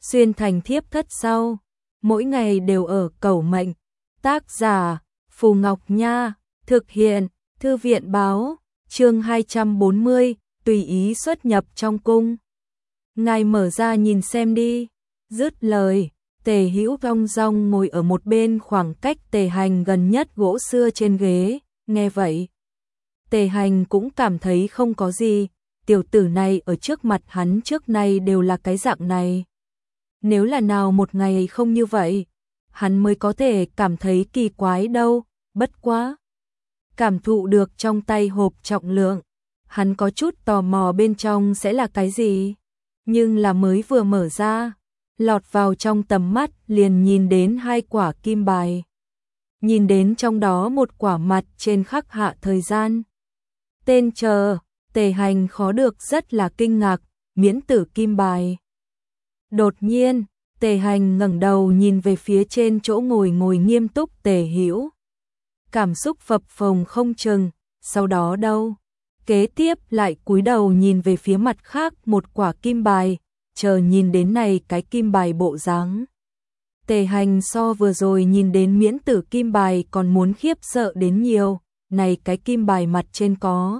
xuyên thành thiếp thất sau, mỗi ngày đều ở cầu mệnh. Tác giả Phù Ngọc Nha, thực hiện Thư viện báo, chương 240, tùy ý xuất nhập trong cung. Ngài mở ra nhìn xem đi. Dứt lời, Tề Hữu thong dong ngồi ở một bên khoảng cách Tề Hành gần nhất gỗ xưa trên ghế, nghe vậy. Tề Hành cũng cảm thấy không có gì, tiểu tử này ở trước mặt hắn trước nay đều là cái dạng này. Nếu là nào một ngày không như vậy, hắn mới có thể cảm thấy kỳ quái đâu, bất quá. Cảm thụ được trong tay hộp trọng lượng, hắn có chút tò mò bên trong sẽ là cái gì, nhưng là mới vừa mở ra, lọt vào trong tầm mắt liền nhìn đến 2 quả kim bài. Nhìn đến trong đó một quả mặt trên khắc hạ thời gian. Tên chờ, Tề Hành khó được rất là kinh ngạc, miễn tử kim bài. Đột nhiên, Tề Hành ngẩng đầu nhìn về phía trên chỗ ngồi nghiêm túc Tề Hữu. Cảm xúc phập phồng không chừng, sau đó đâu. Kế tiếp lại cúi đầu nhìn về phía mặt khác một quả kim bài, chờ nhìn đến này cái kim bài bộ dáng. Tề Hành so vừa rồi nhìn đến miễn tử kim bài còn muốn khiếp sợ đến nhiều, này cái kim bài mặt trên có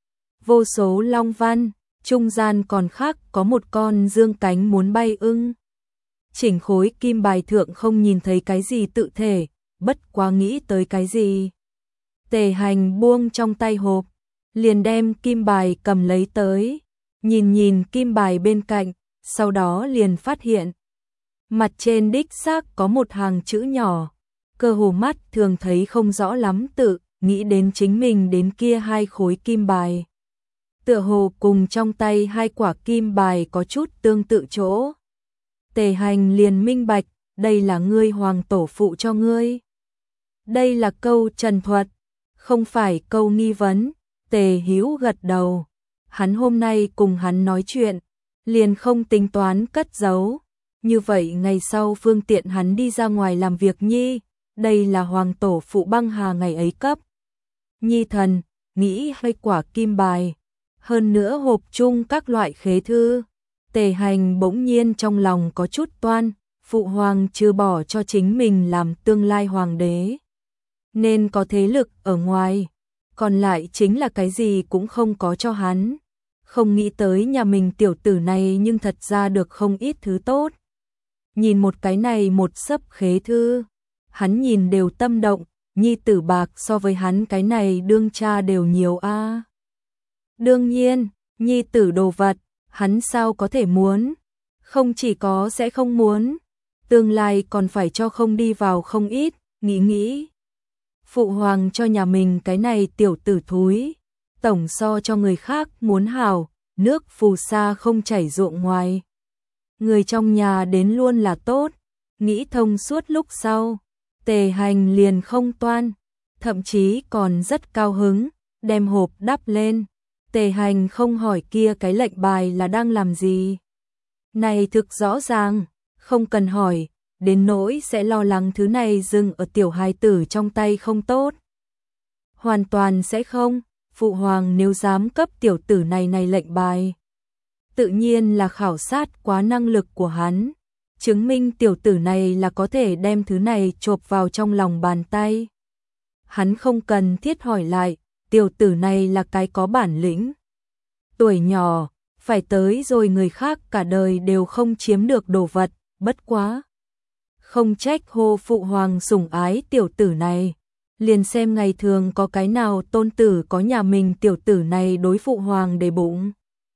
vô số long văn, trung gian còn khác có một con dương cánh muốn bay ưng. Chỉnh khối kim bài thượng không nhìn thấy cái gì tự thể, bất quá nghĩ tới cái gì. Tề Hành buông trong tay hộp, liền đem kim bài cầm lấy tới, nhìn kim bài bên cạnh, sau đó liền phát hiện. Mặt trên đích xác có một hàng chữ nhỏ, cơ hồ mắt thường thấy không rõ lắm tự, nghĩ đến chính mình đến kia 2 khối kim bài. Tựa hồ cùng trong tay 2 quả kim bài có chút tương tự chỗ. Tề Hành liền minh bạch, đây là ngươi hoàng tổ phụ cho ngươi. Đây là câu trần thuật, không phải câu nghi vấn. Tề Hữu gật đầu, hắn hôm nay cùng hắn nói chuyện, liền không tính toán cất giấu. Như vậy ngày sau phương tiện hắn đi ra ngoài làm việc nhi, đây là hoàng tổ phụ băng hà ngày ấy cấp. Nhi thần, nghĩ 2 quả kim bài, hơn nữa hộp chung các loại khế thư. Tề Hành bỗng nhiên trong lòng có chút toan, phụ hoàng chưa bỏ cho chính mình làm tương lai hoàng đế. Nên có thế lực ở ngoài, còn lại chính là cái gì cũng không có cho hắn. Không nghĩ tới nhà mình tiểu tử này nhưng thật ra được không ít thứ tốt. Nhìn một cái này một xấp khế thư, hắn nhìn đều tâm động, nhi tử bạc so với hắn cái này đương cha đều nhiều a. Đương nhiên, nhi tử đồ vật, hắn sao có thể muốn, không chỉ có sẽ không muốn, tương lai còn phải cho không đi vào không ít, nghĩ. Phụ hoàng cho nhà mình cái này tiểu tử thúi, tổng so cho người khác muốn hảo, nước phù sa không chảy ruộng ngoài. Người trong nhà đến luôn là tốt, nghĩ thông suốt lúc sau, Tề Hành liền không toan, thậm chí còn rất cao hứng, đem hộp đắp lên. Tề Hành không hỏi kia cái lệnh bài là đang làm gì. Này thực rõ ràng, không cần hỏi, đến nỗi sẽ lo lắng thứ này dừng ở tiểu hài tử trong tay không tốt. Hoàn toàn sẽ không, phụ hoàng nếu dám cấp tiểu tử này lệnh bài. Tự nhiên là khảo sát quá năng lực của hắn, chứng minh tiểu tử này là có thể đem thứ này chộp vào trong lòng bàn tay. Hắn không cần thiết hỏi lại, tiểu tử này là cái có bản lĩnh. Tuổi nhỏ, phải tới rồi người khác cả đời đều không chiếm được đồ vật, bất quá. Không trách hô phụ hoàng sủng ái tiểu tử này, liền xem ngày thường có cái nào tôn tử có nhà mình tiểu tử này đối phụ hoàng để bụng.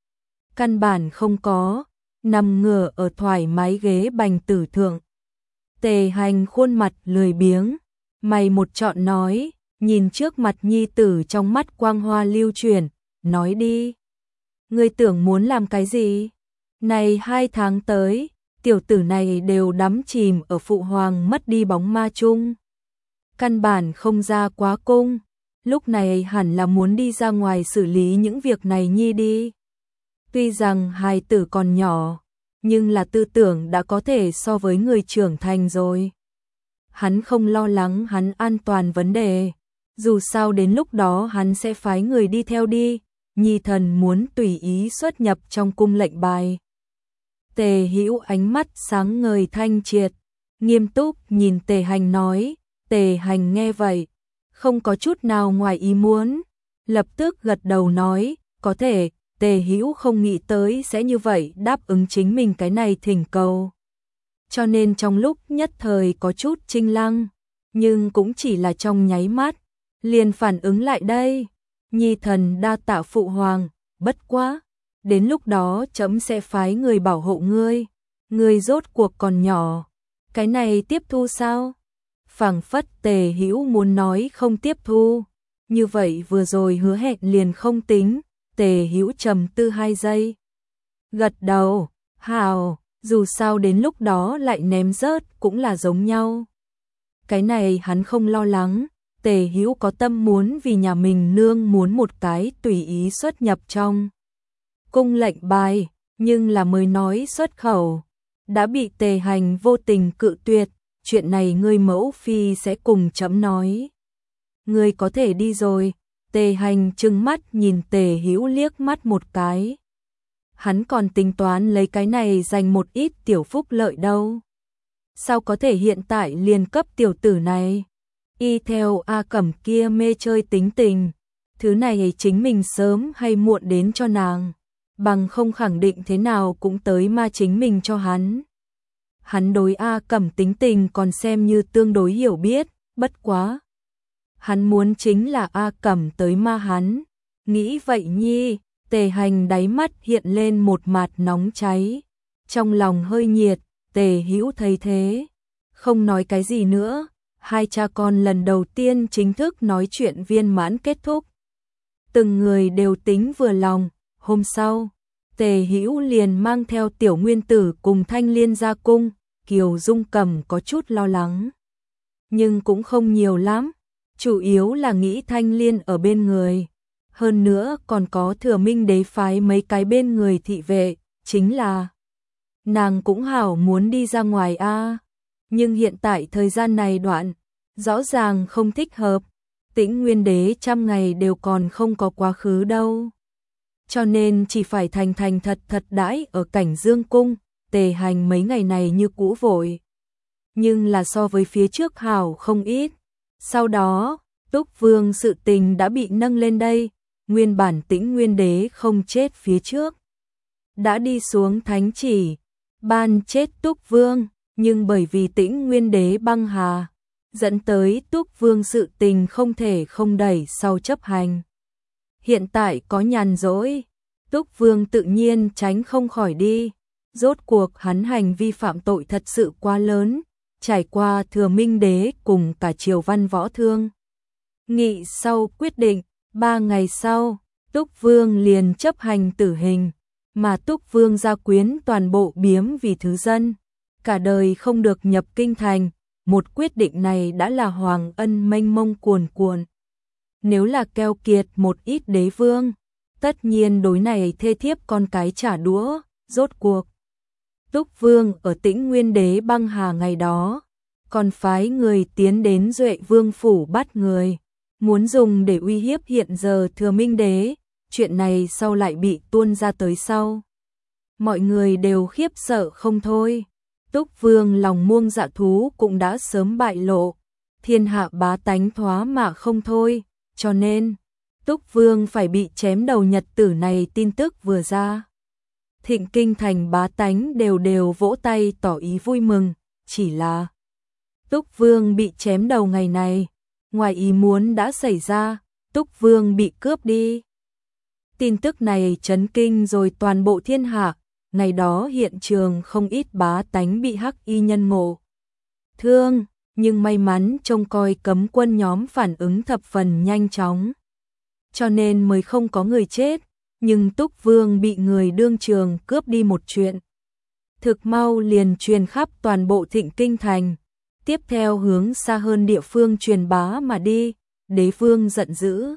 Căn bản không có, nằm ngửa ở thoải mái ghế bành tử thượng. Tề Hành khuôn mặt lười biếng, mày một trọn nói, nhìn trước mặt nhi tử trong mắt quang hoa lưu chuyển, nói đi. Ngươi tưởng muốn làm cái gì? Này 2 tháng tới, tiểu tử này đều đắm chìm ở phụ hoàng mất đi bóng ma chung. Căn bản không ra quá cung, lúc này hẳn là muốn đi ra ngoài xử lý những việc này nhi đi. Tuy rằng hài tử còn nhỏ, nhưng là tư tưởng đã có thể so với người trưởng thành rồi. Hắn không lo lắng hắn an toàn vấn đề, dù sao đến lúc đó hắn sẽ phái người đi theo đi, nhi thần muốn tùy ý xuất nhập trong cung lệnh bài. Tề Hữu ánh mắt sáng ngời thanh triệt, nghiêm túc nhìn Tề Hành nói. Tề Hành nghe vậy, không có chút nào ngoài ý muốn, lập tức gật đầu nói, có thể. Tề Hữu không nghĩ tới sẽ như vậy đáp ứng chính mình cái này thỉnh cầu. Cho nên trong lúc nhất thời có chút chinh lăng, nhưng cũng chỉ là trong nháy mắt, liền phản ứng lại đây. Nhi thần đa tạ phụ hoàng, bất quá, đến lúc đó trẫm sẽ phái người bảo hộ ngươi, ngươi rốt cuộc còn nhỏ, cái này tiếp thu sao? Phảng phất Tề Hữu muốn nói không tiếp thu, như vậy vừa rồi hứa hẹn liền không tính. Tề Hữu trầm tư 2 giây, gật đầu, hào, dù sao đến lúc đó lại ném rớt cũng là giống nhau. Cái này hắn không lo lắng, Tề Hữu có tâm muốn vì nhà mình nương muốn một cái tùy ý xuất nhập trong cung lệnh bài, nhưng là mới nói xuất khẩu, đã bị Tề Hành vô tình cự tuyệt, chuyện này ngươi mẫu phi sẽ cùng trẫm nói. Ngươi có thể đi rồi. Tề Hành trừng mắt nhìn Tề Hữu liếc mắt một cái. Hắn còn tính toán lấy cái này dành một ít tiểu phúc lợi đâu. Sao có thể hiện tại liền cấp tiểu tử này? Y theo A Cẩm kia mê chơi tính tình, thứ này chính mình sớm hay muộn đến cho nàng, bằng không khẳng định thế nào cũng tới ma chính mình cho hắn. Hắn đối A Cẩm tính tình còn xem như tương đối hiểu biết, bất quá. Hắn muốn chính là A Cẩm tới ma hắn. Nghĩ vậy nhi, Tề Hành đáy mắt hiện lên một mặt nóng cháy. Trong lòng hơi nhiệt, Tề Hữu thấy thế, không nói cái gì nữa. Hai cha con lần đầu tiên chính thức nói chuyện viên mãn kết thúc. Từng người đều tính vừa lòng. Hôm sau, Tề Hữu liền mang theo Tiểu Nguyên Tử cùng Thanh Liên ra cung. Kiều Dung Cầm có chút lo lắng, nhưng cũng không nhiều lắm. Chủ yếu là nghĩ Thanh Liên ở bên người, hơn nữa còn có Thừa Minh Đế phái mấy cái bên người thị vệ, chính là nàng cũng hảo muốn đi ra ngoài a, nhưng hiện tại thời gian này đoạn, rõ ràng không thích hợp. Tĩnh Nguyên Đế 100 ngày đều còn không có quá khứ đâu, cho nên chỉ phải thành thành thật thật đãi ở Cảnh Dương cung. Tề Hành mấy ngày này như cũ vội, nhưng là so với phía trước hảo không ít. Sau đó, Túc Vương sự tình đã bị nâng lên đây, nguyên bản Tĩnh Nguyên Đế không chết phía trước, đã đi xuống thánh chỉ, ban chết Túc Vương, nhưng bởi vì Tĩnh Nguyên Đế băng hà, dẫn tới Túc Vương sự tình không thể không đẩy sau chấp hành. Hiện tại có nhàn rỗi, Túc Vương tự nhiên tránh không khỏi đi, rốt cuộc hắn hành vi phạm tội thật sự quá lớn. Trải qua Thừa Minh Đế cùng cả triều văn võ thương nghị sau quyết định, 3 ngày sau, Túc Vương liền chấp hành tử hình, mà Túc Vương gia quyến toàn bộ biếm vì thứ dân, cả đời không được nhập kinh thành. Một quyết định này đã là hoàng ân mênh mông cuồn cuộn. Nếu là keo kiệt một ít đế vương, tất nhiên đối này thê thiếp con cái trả đũa. Rốt cuộc, Túc Vương ở Tĩnh Nguyên Đế băng hà ngày đó, còn phái người tiến đến Duệ Vương phủ bắt người, muốn dùng để uy hiếp hiện giờ Thừa Minh Đế. Chuyện này sau lại bị tuôn ra tới sau, mọi người đều khiếp sợ không thôi. Túc Vương lòng muông dạ thú cũng đã sớm bại lộ, thiên hạ bá tánh thoá mạ không thôi, cho nên Túc Vương phải bị chém đầu nhật tử này tin tức vừa ra, Thịnh Kinh thành bá tánh đều vỗ tay tỏ ý vui mừng. Chỉ là Túc Vương bị chém đầu ngày này, ngoài ý muốn đã xảy ra, Túc Vương bị cướp đi. Tin tức này chấn kinh rồi toàn bộ thiên hạ, ngày đó hiện trường không ít bá tánh bị hắc y nhân ngộ thương, nhưng may mắn trông coi cấm quân nhóm phản ứng thập phần nhanh chóng, cho nên mới không có người chết. Nhưng Túc Vương bị người đương trường cướp đi một chuyện, thực mau liền truyền khắp toàn bộ Thịnh Kinh thành, tiếp theo hướng xa hơn địa phương truyền bá mà đi. Đế vương giận dữ,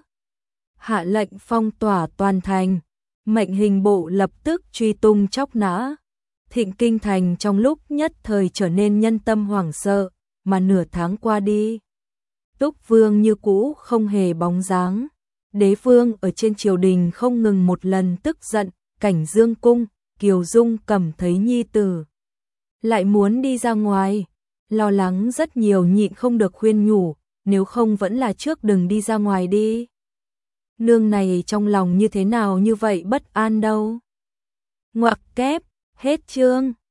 hạ lệnh phong tỏa toàn thành, mệnh hình bộ lập tức truy tung chóc nã. Thịnh Kinh thành trong lúc nhất thời trở nên nhân tâm hoảng sợ, mà nửa tháng qua đi, Túc Vương như cũ không hề bóng dáng. Đế vương ở trên triều đình không ngừng một lần tức giận, Cảnh Dương cung, Kiều Dung cảm thấy nhi tử lại muốn đi ra ngoài, lo lắng rất nhiều, nhịn không được khuyên nhủ, nếu không vẫn là trước đừng đi ra ngoài đi. Nương này trong lòng như thế nào như vậy bất an đâu. Ngoặc kép, hết chương.